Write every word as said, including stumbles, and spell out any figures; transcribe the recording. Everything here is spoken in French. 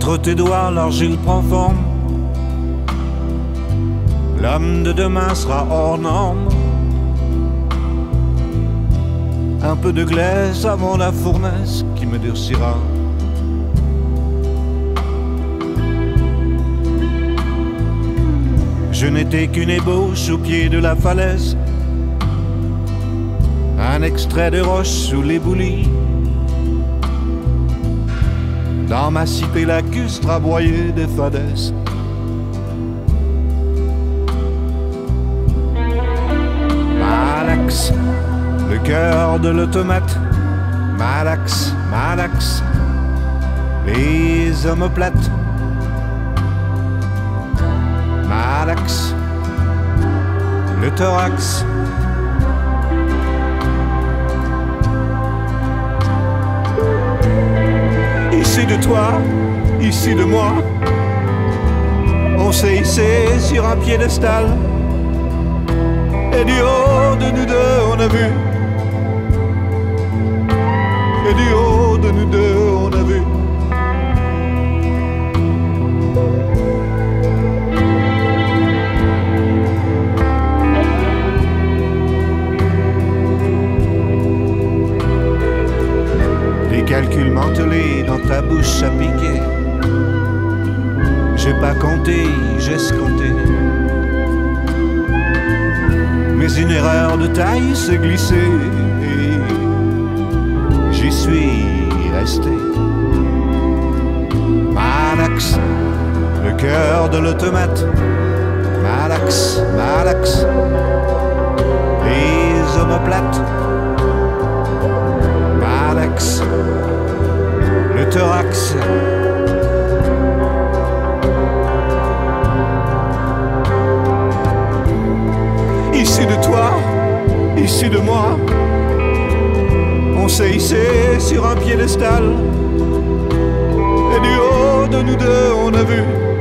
Entre tes doigts, l'argile prend forme. L'homme de demain sera hors norme. Un peu de glaise avant la fournaise qui me durcira. Je n'étais qu'une ébauche au pied de la falaise, un extrait de roche sous l'éboulis. Dans ma cité lacustre aboyée des fadaises. Malax, le cœur de l'automate. Malax, malax, les omoplates. Malax, le thorax. Ici de toi, ici de moi, on s'est hissé sur un piédestal. Et du haut de nous deux on a vu. Et du haut de nous deux on a vu. Des calculs mentelés dans ta bouche à piquer. J'ai pas compté, j'ai escompté. Mais une erreur de taille s'est glissée et j'y suis resté. Malax, le cœur de l'automate. Malax, malax, les omoplates. Malax, le thorax. Ici de toi, ici de moi, on s'est hissé sur un piédestal. Et du haut de nous deux on a vu